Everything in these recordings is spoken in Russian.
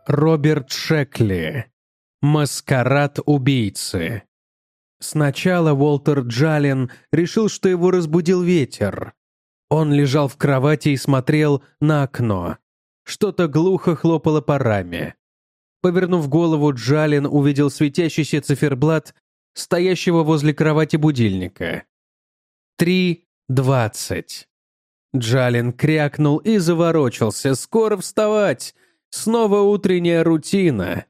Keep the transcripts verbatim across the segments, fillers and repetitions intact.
Роберт Шекли. Маскарад убийцы. Сначала Уолтер Джален решил, что его разбудил ветер. Он лежал в кровати и смотрел на окно. Что-то глухо хлопало по раме. Повернув голову, Джален увидел светящийся циферблат, стоящего возле кровати будильника. Три двадцать. Джален крякнул и заворочился. «Скоро вставать! Снова утренняя рутина!»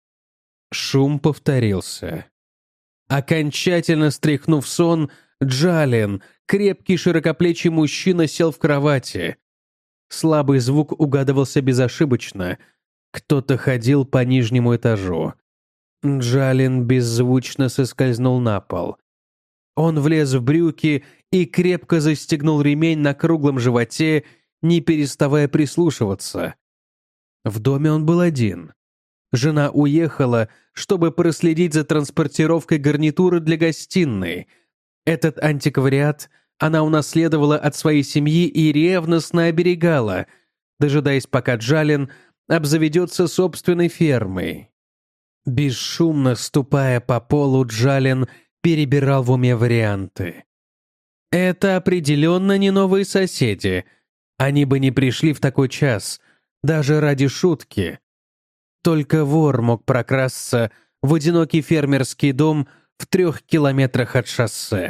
Шум повторился. Окончательно стряхнув сон, Джален, крепкий широкоплечий мужчина, сел в кровати. Слабый звук угадывался безошибочно. Кто-то ходил по нижнему этажу. Джален беззвучно соскользнул на пол. Он влез в брюки и крепко застегнул ремень на круглом животе, не переставая прислушиваться. В доме он был один. Жена уехала, чтобы проследить за транспортировкой гарнитуры для гостиной. Этот антиквариат она унаследовала от своей семьи и ревностно оберегала, дожидаясь, пока Джален обзаведется собственной фермой. Бесшумно ступая по полу, Джален перебирал в уме варианты. Это определенно не новые соседи. Они бы не пришли в такой час, даже ради шутки. Только вор мог прокрасться в одинокий фермерский дом в трех километрах от шоссе.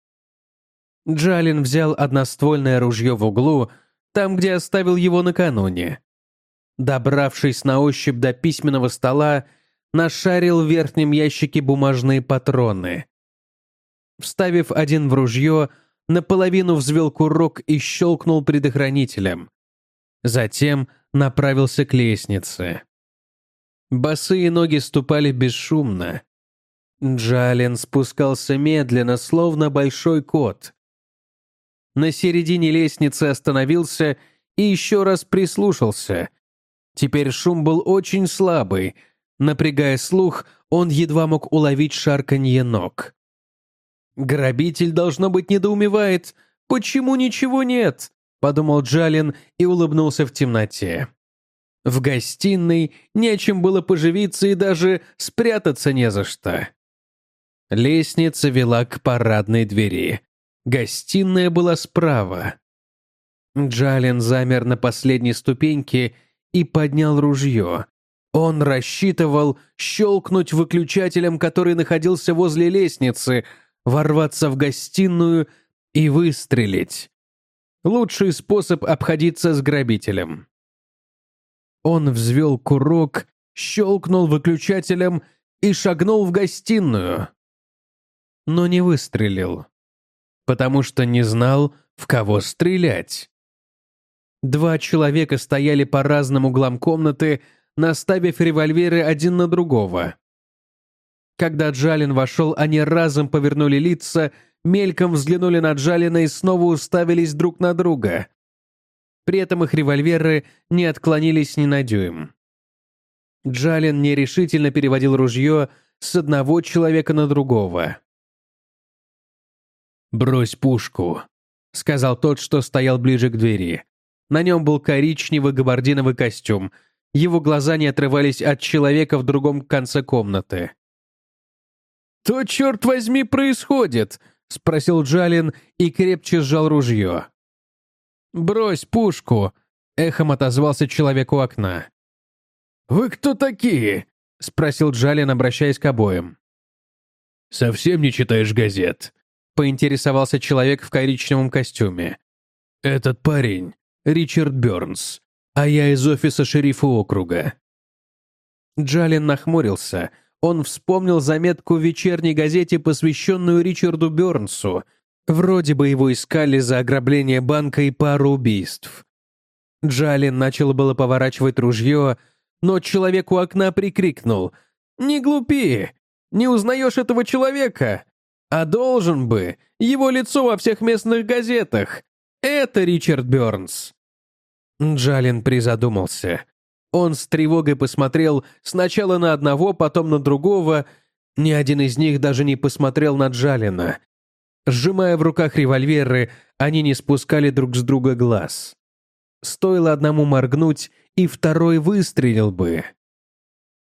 Джален взял одноствольное ружье в углу, там, где оставил его накануне. Добравшись на ощупь до письменного стола, нашарил в верхнем ящике бумажные патроны. Вставив один в ружье, наполовину взвел курок и щелкнул предохранителем. Затем направился к лестнице. Босые ноги ступали бесшумно. Джален спускался медленно, словно большой кот. На середине лестницы остановился и еще раз прислушался. Теперь шум был очень слабый. Напрягая слух, он едва мог уловить шарканье ног. «Грабитель, должно быть, недоумевает. Почему ничего нет?» — подумал Джален и улыбнулся в темноте. В гостиной нечем было поживиться и даже спрятаться не за что. Лестница вела к парадной двери. Гостиная была справа. Джален замер на последней ступеньке и поднял ружье. Он рассчитывал щелкнуть выключателем, который находился возле лестницы, ворваться в гостиную и выстрелить. Лучший способ обходиться с грабителем. Он взвел курок, щелкнул выключателем и шагнул в гостиную. Но не выстрелил, потому что не знал, в кого стрелять. Два человека стояли по разным углам комнаты, наставив револьверы один на другого. Когда Джален вошел, они разом повернули лица, мельком взглянули на Джалена и снова уставились друг на друга. При этом их револьверы не отклонились ни на дюйм. Джален нерешительно переводил ружье с одного человека на другого. «Брось пушку», — сказал тот, что стоял ближе к двери. На нем был коричневый габардиновый костюм. Его глаза не отрывались от человека в другом конце комнаты. «Что, черт возьми, происходит?» — спросил Джален и крепче сжал ружье. «Брось пушку!» — эхом отозвался человек у окна. «Вы кто такие?» — спросил Джален, обращаясь к обоим. «Совсем не читаешь газет?» — поинтересовался человек в коричневом костюме. «Этот парень — Ричард Бёрнс, а я из офиса шерифа округа». Джален нахмурился. Он вспомнил заметку в вечерней газете, посвященную Ричарду Бёрнсу. Вроде бы его искали за ограбление банка и пару убийств. Джален начал было поворачивать ружье, но человек у окна прикрикнул: «Не глупи! Не узнаешь этого человека? А должен бы! Его лицо во всех местных газетах! Это Ричард Бёрнс!» Джален призадумался. Он с тревогой посмотрел сначала на одного, потом на другого. Ни один из них даже не посмотрел на Джалена. Сжимая в руках револьверы, они не спускали друг с друга глаз. Стоило одному моргнуть, и второй выстрелил бы.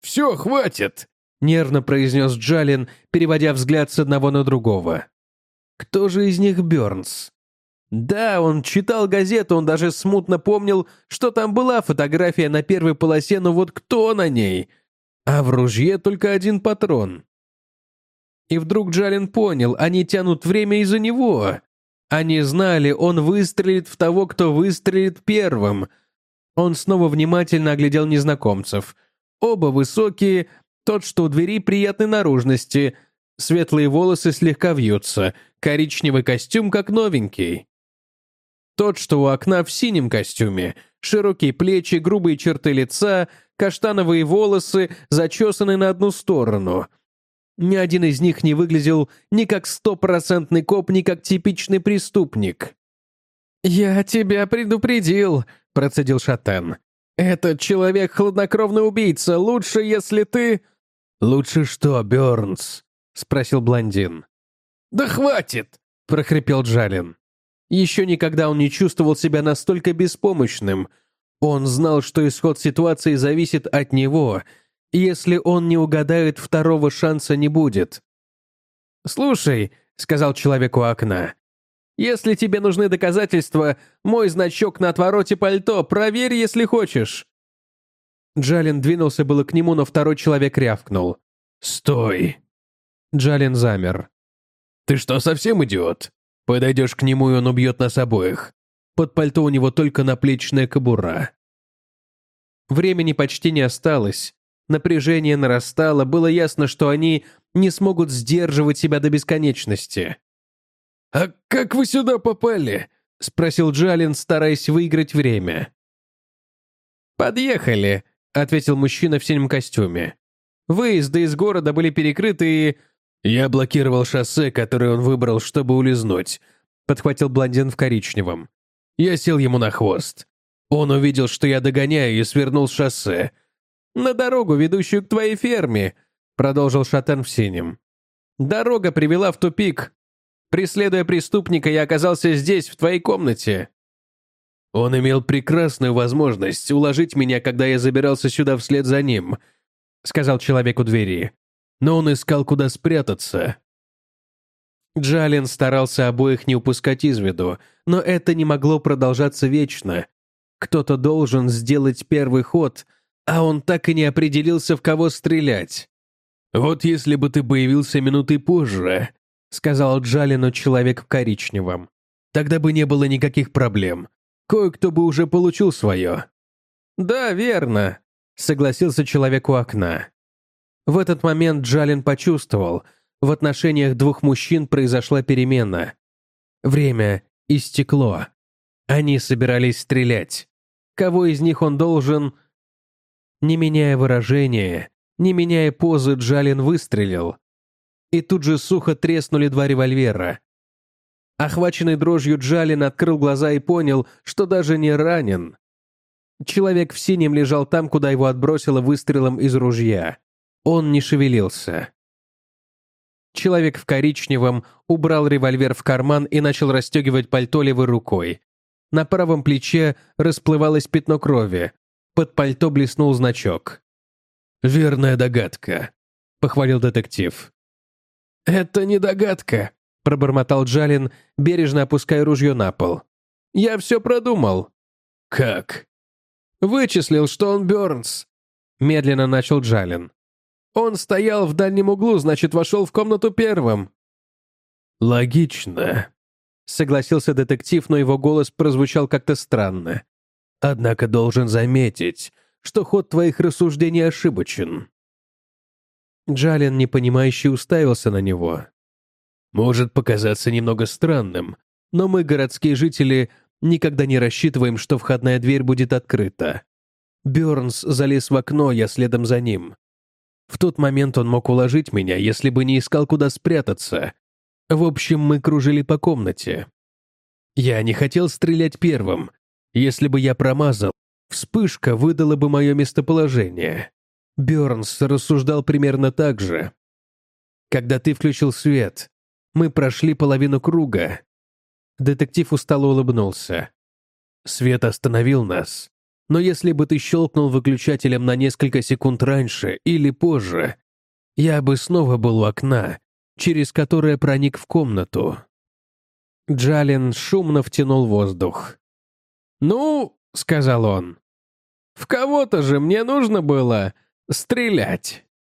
«Все, хватит!» — нервно произнес Джалин, переводя взгляд с одного на другого. Кто же из них Бёрнс? Да, он читал газету, он даже смутно помнил, что там была фотография на первой полосе, но вот кто на ней? А в ружье только один патрон. И вдруг Джалин понял, они тянут время из-за него. Они знали, он выстрелит в того, кто выстрелит первым. Он снова внимательно оглядел незнакомцев. Оба высокие, тот, что у двери, приятной наружности. Светлые волосы слегка вьются, коричневый костюм как новенький. Тот, что у окна, в синем костюме, широкие плечи, грубые черты лица, каштановые волосы, зачесаны на одну сторону. Ни один из них не выглядел ни как стопроцентный коп, ни как типичный преступник. «Я тебя предупредил», — процедил Шатен. «Этот человек — хладнокровный убийца. Лучше, если ты...» «Лучше что, Бёрнс?» — спросил блондин. «Да хватит!» — прохрипел Джалин. Еще никогда он не чувствовал себя настолько беспомощным. Он знал, что исход ситуации зависит от него. Если он не угадает, второго шанса не будет. «Слушай», — сказал человек у окна, «если тебе нужны доказательства, мой значок на отвороте пальто, проверь, если хочешь». Джалин двинулся было к нему, но второй человек рявкнул. «Стой!» Джалин замер. «Ты что, совсем идиот? Подойдешь к нему, и он убьет нас обоих. Под пальто у него только наплечная кобура». Времени почти не осталось. Напряжение нарастало, было ясно, что они не смогут сдерживать себя до бесконечности. «А как вы сюда попали?» — спросил Джалин, стараясь выиграть время. «Подъехали», — ответил мужчина в синем костюме. «Выезды из города были перекрыты и...» «Я блокировал шоссе, которое он выбрал, чтобы улизнуть», — подхватил блондин в коричневом. «Я сел ему на хвост. Он увидел, что я догоняю, и свернул с шоссе. «На дорогу, ведущую к твоей ферме», — продолжил Шатен в синем. «Дорога привела в тупик. Преследуя преступника, я оказался здесь, в твоей комнате». «Он имел прекрасную возможность уложить меня, когда я забирался сюда вслед за ним», — сказал человек у двери. «Но он искал, куда спрятаться». Джалин старался обоих не упускать из виду, но это не могло продолжаться вечно. Кто-то должен сделать первый ход, а он так и не определился, в кого стрелять. «Вот если бы ты появился минутой позже», — сказал Джалину человек в коричневом, «тогда бы не было никаких проблем. Кое-кто бы уже получил свое». «Да, верно», — согласился человек у окна. В этот момент Джалин почувствовал, в отношениях двух мужчин произошла перемена. Время истекло. Они собирались стрелять. Кого из них он должен... Не меняя выражения, не меняя позы, Джалин выстрелил. И тут же сухо треснули два револьвера. Охваченный дрожью Джалин открыл глаза и понял, что даже не ранен. Человек в синем лежал там, куда его отбросило выстрелом из ружья. Он не шевелился. Человек в коричневом убрал револьвер в карман и начал расстегивать пальто левой рукой. На правом плече расплывалось пятно крови. Под пальто блеснул значок. «Верная догадка», — похвалил детектив. «Это не догадка», — пробормотал Джалин, бережно опуская ружье на пол. «Я все продумал». «Как?» «Вычислил, что он Бёрнс», — медленно начал Джалин. «Он стоял в дальнем углу, значит, вошел в комнату первым». «Логично», — согласился детектив, но его голос прозвучал как-то странно. «Однако должен заметить, что ход твоих рассуждений ошибочен». Джалин, непонимающе, уставился на него. «Может показаться немного странным, но мы, городские жители, никогда не рассчитываем, что входная дверь будет открыта. Бёрнс залез в окно, я следом за ним. В тот момент он мог уложить меня, если бы не искал, куда спрятаться. В общем, мы кружили по комнате. Я не хотел стрелять первым. Если бы я промазал, вспышка выдала бы мое местоположение. Бёрнс рассуждал примерно так же. Когда ты включил свет, мы прошли половину круга». Детектив устало улыбнулся. «Свет остановил нас. Но если бы ты щелкнул выключателем на несколько секунд раньше или позже, я бы снова был у окна, через которое проник в комнату». Джален шумно втянул воздух. «Ну, — сказал он, — в кого-то же мне нужно было стрелять».